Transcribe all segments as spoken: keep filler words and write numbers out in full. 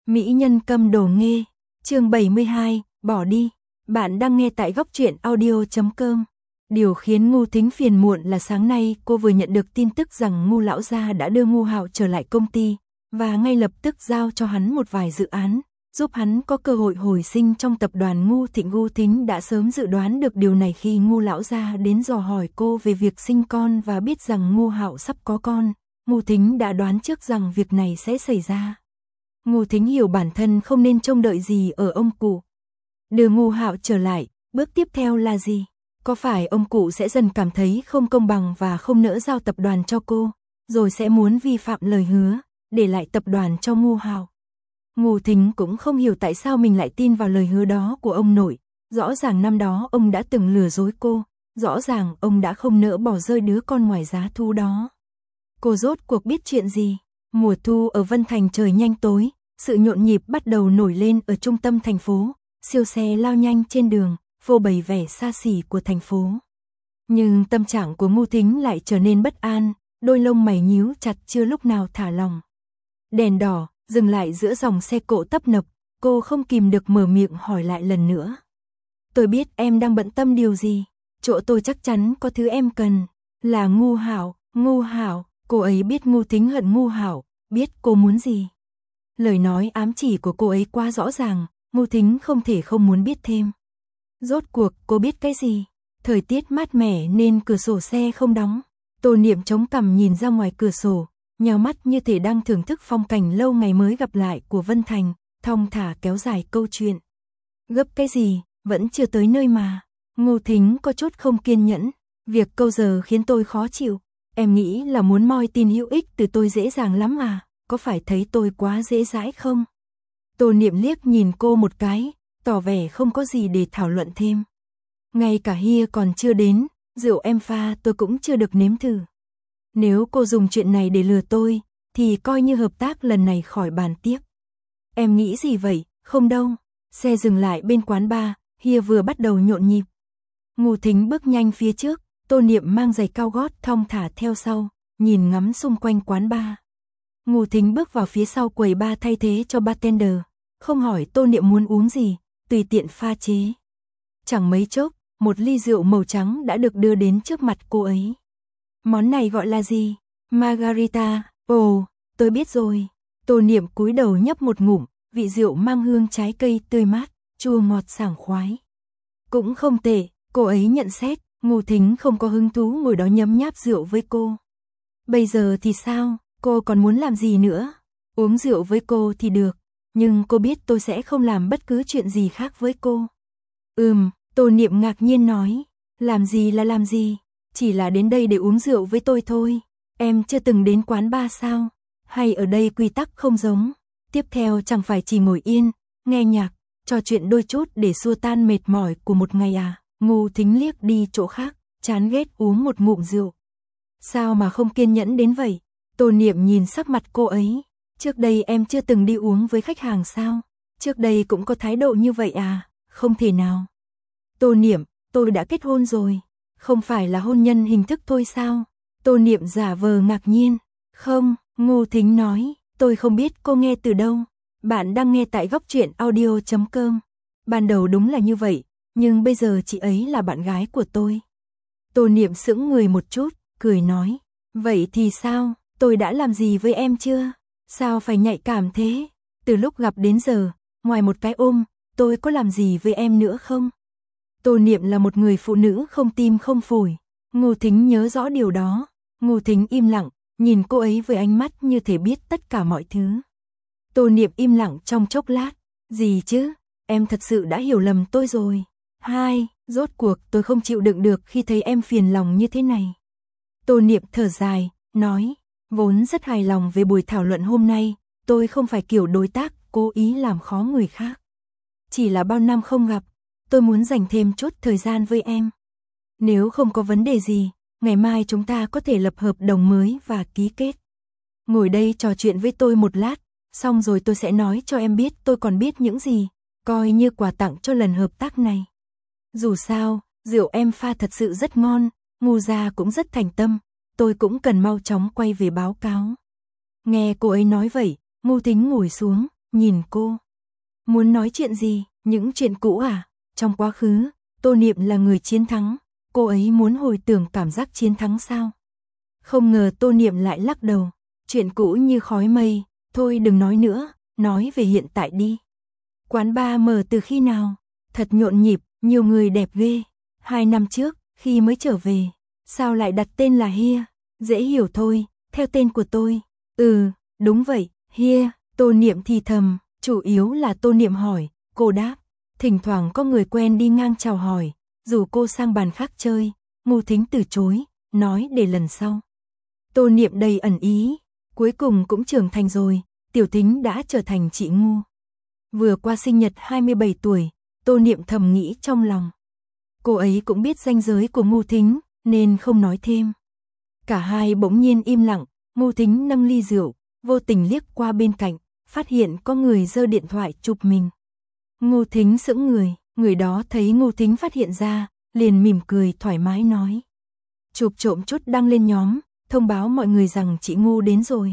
Mỹ nhân câm đồ nghê, chương bảy mươi hai, bỏ đi. Bạn đang nghe tại góc truyện audio chấm com. Điều khiến Ngô Thính phiền muộn là sáng nay cô vừa nhận được tin tức rằng Ngô lão gia đã đưa Ngô Hạo trở lại công ty, và ngay lập tức giao cho hắn một vài dự án, giúp hắn có cơ hội hồi sinh trong tập đoàn Ngô Thịnh. Ngô Thính đã sớm dự đoán được điều này khi Ngô lão gia đến dò hỏi cô về việc sinh con và biết rằng Ngô Hạo sắp có con. Ngô Thính đã đoán trước rằng việc này sẽ xảy ra. Ngô Thính hiểu bản thân không nên trông đợi gì ở ông cụ. Đưa Ngô Hạo trở lại, bước tiếp theo là gì? Có phải ông cụ sẽ dần cảm thấy không công bằng và không nỡ giao tập đoàn cho cô, rồi sẽ muốn vi phạm lời hứa, để lại tập đoàn cho Ngô Hạo? Ngô Thính cũng không hiểu tại sao mình lại tin vào lời hứa đó của ông nội. Rõ ràng năm đó ông đã từng lừa dối cô, rõ ràng ông đã không nỡ bỏ rơi đứa con ngoài giá thu đó. Cô rốt cuộc biết chuyện gì? Mùa thu ở Vân Thành trời nhanh tối, sự nhộn nhịp bắt đầu nổi lên ở trung tâm thành phố, siêu xe lao nhanh trên đường, phô bày vẻ xa xỉ của thành phố. Nhưng tâm trạng của Ngô Thính lại trở nên bất an, đôi lông mày nhíu chặt chưa lúc nào thả lỏng. Đèn đỏ, dừng lại giữa dòng xe cộ tấp nập, cô không kìm được mở miệng hỏi lại lần nữa. Tôi biết em đang bận tâm điều gì, chỗ tôi chắc chắn có thứ em cần, là Ngô Hạo. Ngô Hạo, cô ấy biết Ngô Thính hận Ngô Hạo, biết cô muốn gì. Lời nói ám chỉ của cô ấy quá rõ ràng, Ngô Thính không thể không muốn biết thêm. Rốt cuộc cô biết cái gì? Thời tiết mát mẻ nên cửa sổ xe không đóng. Tô Niệm chống cằm nhìn ra ngoài cửa sổ, nhào mắt như thể đang thưởng thức phong cảnh lâu ngày mới gặp lại của Vân Thành, thong thả kéo dài câu chuyện. Gấp cái gì, vẫn chưa tới nơi mà. Ngô Thính có chút không kiên nhẫn, việc câu giờ khiến tôi khó chịu. Em nghĩ là muốn moi tin hữu ích từ tôi dễ dàng lắm à, có phải thấy tôi quá dễ dãi không? Tô Niệm liếc nhìn cô một cái, tỏ vẻ không có gì để thảo luận thêm. Ngay cả Hia còn chưa đến, rượu em pha tôi cũng chưa được nếm thử. Nếu cô dùng chuyện này để lừa tôi, thì coi như hợp tác lần này khỏi bàn tiếp. Em nghĩ gì vậy? Không đâu. Xe dừng lại bên quán bar, Hia vừa bắt đầu nhộn nhịp. Ngô Thính bước nhanh phía trước, Tô Niệm mang giày cao gót thong thả theo sau, nhìn ngắm xung quanh quán bar. Ngô Thính bước vào phía sau quầy bar thay thế cho bartender, không hỏi Tô Niệm muốn uống gì, tùy tiện pha chế. Chẳng mấy chốc, một ly rượu màu trắng đã được đưa đến trước mặt cô ấy. Món này gọi là gì? Margarita. Ồ, tôi biết rồi. Tô Niệm cúi đầu nhấp một ngụm, vị rượu mang hương trái cây tươi mát, chua ngọt sảng khoái. Cũng không tệ, cô ấy nhận xét. Ngô Thính không có hứng thú ngồi đó nhấm nháp rượu với cô. Bây giờ thì sao? Cô còn muốn làm gì nữa? Uống rượu với cô thì được, nhưng cô biết tôi sẽ không làm bất cứ chuyện gì khác với cô. Ừm, Tô Niệm ngạc nhiên nói. Làm gì là làm gì? Chỉ là đến đây để uống rượu với tôi thôi. Em chưa từng đến quán bar sao? Hay ở đây quy tắc không giống? Tiếp theo chẳng phải chỉ ngồi yên, nghe nhạc, trò chuyện đôi chút để xua tan mệt mỏi của một ngày à? Ngô Thính liếc đi chỗ khác, chán ghét uống một ngụm rượu. Sao mà không kiên nhẫn đến vậy? Tô Niệm nhìn sắc mặt cô ấy. Trước đây em chưa từng đi uống với khách hàng sao? Trước đây cũng có thái độ như vậy à? Không thể nào. Tô Niệm, tôi đã kết hôn rồi. Không phải là hôn nhân hình thức thôi sao? Tô Niệm giả vờ ngạc nhiên. Không, Ngô Thính nói, tôi không biết cô nghe từ đâu. Bạn đang nghe tại góc truyện audio chấm com. Ban đầu đúng là như vậy, nhưng bây giờ chị ấy là bạn gái của tôi. Tô Niệm sững người một chút, cười nói. Vậy thì sao? Tôi đã làm gì với em chưa? Sao phải nhạy cảm thế? Từ lúc gặp đến giờ, ngoài một cái ôm, tôi có làm gì với em nữa không? Tô Niệm là một người phụ nữ không tim không phổi. Ngô Thính nhớ rõ điều đó. Ngô Thính im lặng, nhìn cô ấy với ánh mắt như thể biết tất cả mọi thứ. Tô Niệm im lặng trong chốc lát. Gì chứ? Em thật sự đã hiểu lầm tôi rồi. Hai, rốt cuộc tôi không chịu đựng được khi thấy em phiền lòng như thế này. Tô Niệm thở dài, nói, vốn rất hài lòng về buổi thảo luận hôm nay, tôi không phải kiểu đối tác cố ý làm khó người khác. Chỉ là bao năm không gặp, tôi muốn dành thêm chút thời gian với em. Nếu không có vấn đề gì, ngày mai chúng ta có thể lập hợp đồng mới và ký kết. Ngồi đây trò chuyện với tôi một lát, xong rồi tôi sẽ nói cho em biết tôi còn biết những gì, coi như quà tặng cho lần hợp tác này. Dù sao, rượu em pha thật sự rất ngon, Ngô gia cũng rất thành tâm, tôi cũng cần mau chóng quay về báo cáo. Nghe cô ấy nói vậy, Ngô Thính ngồi xuống, nhìn cô. Muốn nói chuyện gì, những chuyện cũ à? Trong quá khứ, Tô Niệm là người chiến thắng, cô ấy muốn hồi tưởng cảm giác chiến thắng sao? Không ngờ Tô Niệm lại lắc đầu, chuyện cũ như khói mây, thôi đừng nói nữa, nói về hiện tại đi. Quán bar mở từ khi nào? Thật nhộn nhịp, nhiều người đẹp ghê. Hai năm trước, khi mới trở về, sao lại đặt tên là Hia? Dễ hiểu thôi, theo tên của tôi. Ừ, đúng vậy, Hia. Tô Niệm thì thầm, chủ yếu là Tô Niệm hỏi, cô đáp. Thỉnh thoảng có người quen đi ngang chào hỏi, rủ cô sang bàn khác chơi, Ngô Thính từ chối, nói để lần sau. Tô Niệm đầy ẩn ý, cuối cùng cũng trưởng thành rồi, Tiểu Thính đã trở thành chị Ngô. Vừa qua sinh nhật hai mươi bảy tuổi, Tô Niệm thầm nghĩ trong lòng. Cô ấy cũng biết ranh giới của Ngô Thính, nên không nói thêm. Cả hai bỗng nhiên im lặng, Ngô Thính nâng ly rượu, vô tình liếc qua bên cạnh, phát hiện có người giơ điện thoại chụp mình. Ngô Thính sững người, người đó thấy Ngô Thính phát hiện ra, liền mỉm cười thoải mái nói. Chụp trộm chút đăng lên nhóm, thông báo mọi người rằng chị Ngô đến rồi.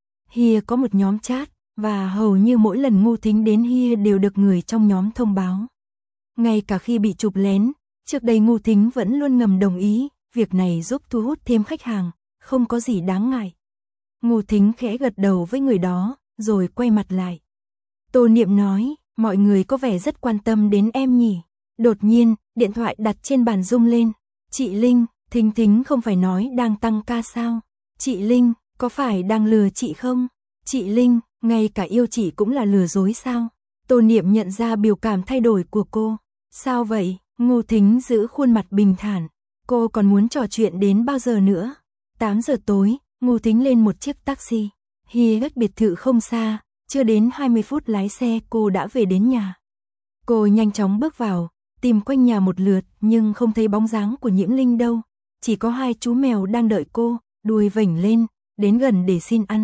Hia có một nhóm chat, và hầu như mỗi lần Ngô Thính đến Hia đều được người trong nhóm thông báo. Ngay cả khi bị chụp lén, trước đây Ngô Thính vẫn luôn ngầm đồng ý, việc này giúp thu hút thêm khách hàng, không có gì đáng ngại. Ngô Thính khẽ gật đầu với người đó, rồi quay mặt lại. Tô Niệm nói, mọi người có vẻ rất quan tâm đến em nhỉ. Đột nhiên, điện thoại đặt trên bàn rung lên. Chị Linh, Thính Thính không phải nói đang tăng ca sao? Chị Linh, có phải đang lừa chị không? Chị Linh, ngay cả yêu chị cũng là lừa dối sao? Tô Niệm nhận ra biểu cảm thay đổi của cô. Sao vậy? Ngô Thính giữ khuôn mặt bình thản. Cô còn muốn trò chuyện đến bao giờ nữa? tám giờ tối, Ngô Thính lên một chiếc taxi. Hia cách biệt thự không xa, chưa đến hai mươi phút lái xe cô đã về đến nhà. Cô nhanh chóng bước vào, tìm quanh nhà một lượt nhưng không thấy bóng dáng của Nhiễm Linh đâu. Chỉ có hai chú mèo đang đợi cô, đuôi vểnh lên, đến gần để xin ăn.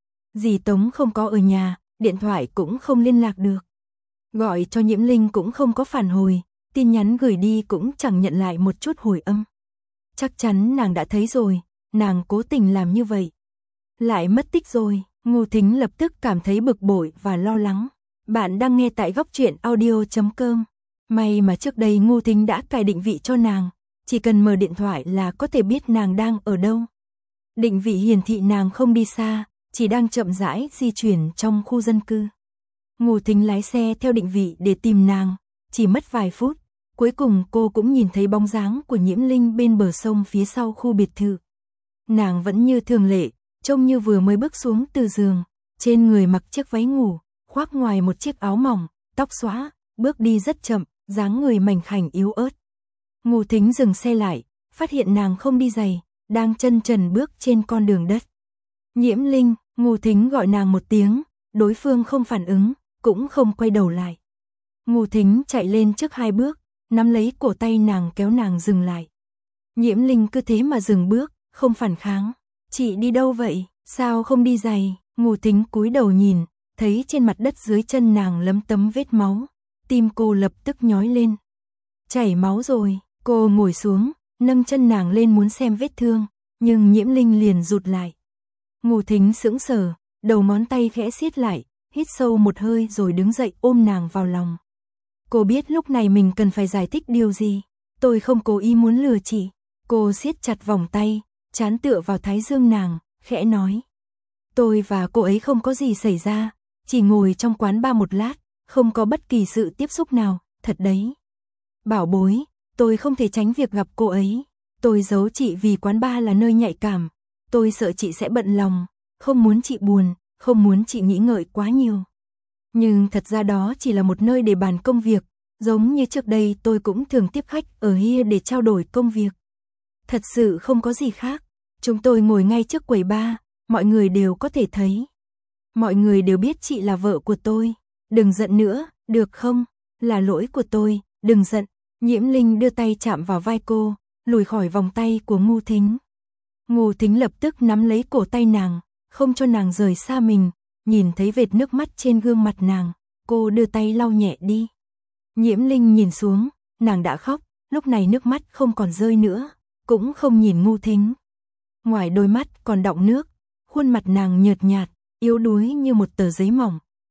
Dì Tống không có ở nhà, điện thoại cũng không liên lạc được. Gọi cho Nhiễm Linh cũng không có phản hồi, tin nhắn gửi đi cũng chẳng nhận lại một chút hồi âm. Chắc chắn nàng đã thấy rồi, nàng cố tình làm như vậy. Lại mất tích rồi, Ngô Thính lập tức cảm thấy bực bội và lo lắng. Bạn đang nghe tại góc truyện audio chấm com. May mà trước đây Ngô Thính đã cài định vị cho nàng, chỉ cần mở điện thoại là có thể biết nàng đang ở đâu. Định vị hiển thị nàng không đi xa, chỉ đang chậm rãi di chuyển trong khu dân cư. Ngô Thính lái xe theo định vị để tìm nàng, chỉ mất vài phút, cuối cùng cô cũng nhìn thấy bóng dáng của Nhiễm Linh bên bờ sông phía sau khu biệt thự. Nàng vẫn như thường lệ, trông như vừa mới bước xuống từ giường, trên người mặc chiếc váy ngủ, khoác ngoài một chiếc áo mỏng, tóc xõa, bước đi rất chậm, dáng người mảnh khảnh yếu ớt. Ngô Thính dừng xe lại, phát hiện nàng không đi giày, đang chân trần bước trên con đường đất. Nhiễm Linh, Ngô Thính gọi nàng một tiếng, đối phương không phản ứng, cũng không quay đầu lại. Ngô Thính chạy lên trước hai bước, nắm lấy cổ tay nàng kéo nàng dừng lại. Nhiễm Linh cứ thế mà dừng bước, không phản kháng. Chị đi đâu vậy, sao không đi giày? Ngô Thính cúi đầu nhìn, thấy trên mặt đất dưới chân nàng lấm tấm vết máu, tim cô lập tức nhói lên. Chảy máu rồi, cô ngồi xuống, nâng chân nàng lên muốn xem vết thương, nhưng Nhiễm Linh liền rụt lại. Ngô Thính sững sờ, đầu ngón tay khẽ siết lại, hít sâu một hơi rồi đứng dậy ôm nàng vào lòng. Cô biết lúc này mình cần phải giải thích điều gì. Tôi không cố ý muốn lừa chị. Cô siết chặt vòng tay, trán tựa vào thái dương nàng, khẽ nói. Tôi và cô ấy không có gì xảy ra, chỉ ngồi trong quán bar một lát, không có bất kỳ sự tiếp xúc nào, thật đấy. Bảo bối, tôi không thể tránh việc gặp cô ấy. Tôi giấu chị vì quán bar là nơi nhạy cảm. Tôi sợ chị sẽ bận lòng, không muốn chị buồn, không muốn chị nghĩ ngợi quá nhiều. Nhưng thật ra đó chỉ là một nơi để bàn công việc, giống như trước đây tôi cũng thường tiếp khách ở Hia để trao đổi công việc. Thật sự không có gì khác. Chúng tôi ngồi ngay trước quầy bar, mọi người đều có thể thấy. Mọi người đều biết chị là vợ của tôi. Đừng giận nữa, được không? Là lỗi của tôi, đừng giận. Nhiễm Linh đưa tay chạm vào vai cô, lùi khỏi vòng tay của Ngô Thính. Ngô Thính lập tức nắm lấy cổ tay nàng, không cho nàng rời xa mình. Nhìn thấy vệt nước mắt trên gương mặt nàng, cô đưa tay lau nhẹ đi. Nhiễm Linh nhìn xuống, nàng đã khóc, lúc này nước mắt không còn rơi nữa, cũng không nhìn Ngô Thính. Ngoài đôi mắt còn đọng nước, khuôn mặt nàng nhợt nhạt, yếu đuối như một tờ giấy mỏng.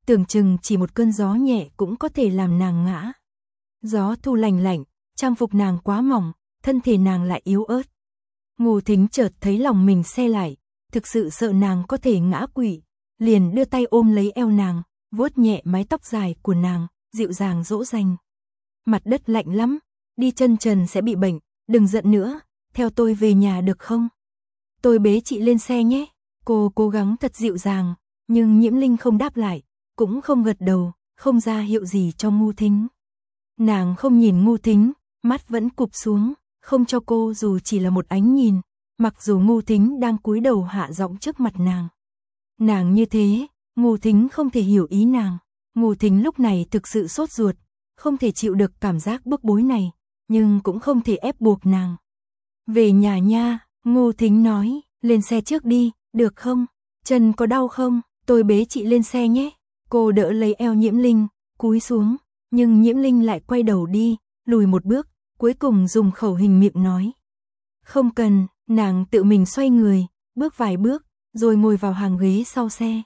tưởng chừng chỉ một cơn gió nhẹ cũng có thể làm nàng ngã. Gió thu lành lạnh, trang phục nàng quá mỏng, thân thể nàng lại yếu ớt. Ngô Thính chợt thấy lòng mình se lại, thực sự sợ nàng có thể ngã quỵ, liền đưa tay ôm lấy eo nàng, vuốt nhẹ mái tóc dài của nàng, dịu dàng dỗ dành. Mặt đất lạnh lắm, đi chân trần sẽ bị bệnh, đừng giận nữa, theo tôi về nhà được không? Tôi bế chị lên xe nhé. Cô cố gắng thật dịu dàng, nhưng Nhiễm Linh không đáp lại, cũng không gật đầu, không ra hiệu gì cho Ngô Thính. Nàng không nhìn Ngô Thính, mắt vẫn cụp xuống, không cho cô dù chỉ là một ánh nhìn, mặc dù Ngô Thính đang cúi đầu hạ giọng trước mặt nàng. Nàng như thế, Ngô Thính không thể hiểu ý nàng. Ngô Thính lúc này thực sự sốt ruột, không thể chịu được cảm giác bức bối này, nhưng cũng không thể ép buộc nàng. Về nhà nha, Ngô Thính nói, lên xe trước đi, được không? Chân có đau không? Tôi bế chị lên xe nhé. Cô đỡ lấy eo Nhiễm Linh, cúi xuống, nhưng Nhiễm Linh lại quay đầu đi, lùi một bước, cuối cùng dùng khẩu hình miệng nói. Không cần, nàng tự mình xoay người, bước vài bước, rồi ngồi vào hàng ghế sau xe.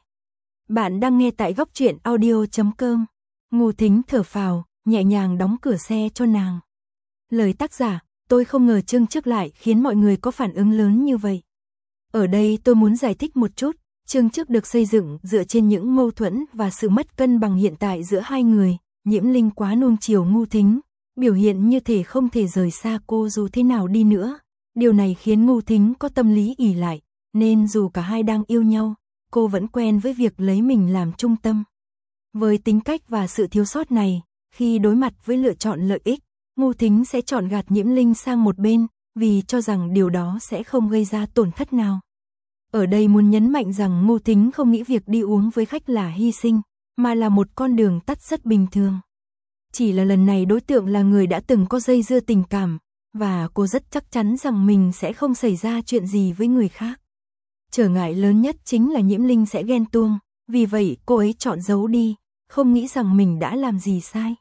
Bạn đang nghe tại góc truyện audio chấm com. Ngô Thính thở phào, nhẹ nhàng đóng cửa xe cho nàng. Lời tác giả, tôi không ngờ chương trước lại khiến mọi người có phản ứng lớn như vậy. Ở đây tôi muốn giải thích một chút, chương trước được xây dựng dựa trên những mâu thuẫn và sự mất cân bằng hiện tại giữa hai người. Nhiễm Linh quá nuông chiều Ngô Thính, biểu hiện như thể không thể rời xa cô dù thế nào đi nữa. Điều này khiến Ngô Thính có tâm lý ỷ lại, nên dù cả hai đang yêu nhau, cô vẫn quen với việc lấy mình làm trung tâm. Với tính cách và sự thiếu sót này, khi đối mặt với lựa chọn lợi ích, Ngô Thính sẽ chọn gạt Nhiễm Linh sang một bên, vì cho rằng điều đó sẽ không gây ra tổn thất nào. Ở đây muốn nhấn mạnh rằng Ngô Thính không nghĩ việc đi uống với khách là hy sinh, mà là một con đường tắt rất bình thường. Chỉ là lần này đối tượng là người đã từng có dây dưa tình cảm, và cô rất chắc chắn rằng mình sẽ không xảy ra chuyện gì với người khác. Trở ngại lớn nhất chính là Nhiễm Linh sẽ ghen tuông, vì vậy cô ấy chọn giấu đi, không nghĩ rằng mình đã làm gì sai.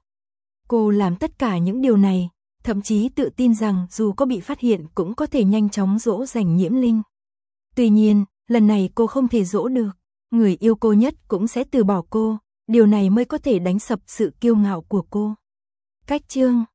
Cô làm tất cả những điều này, thậm chí tự tin rằng dù có bị phát hiện cũng có thể nhanh chóng dỗ dành Nhiễm Linh. Tuy nhiên, lần này cô không thể dỗ được, người yêu cô nhất cũng sẽ từ bỏ cô, điều này mới có thể đánh sập sự kiêu ngạo của cô. Cách chương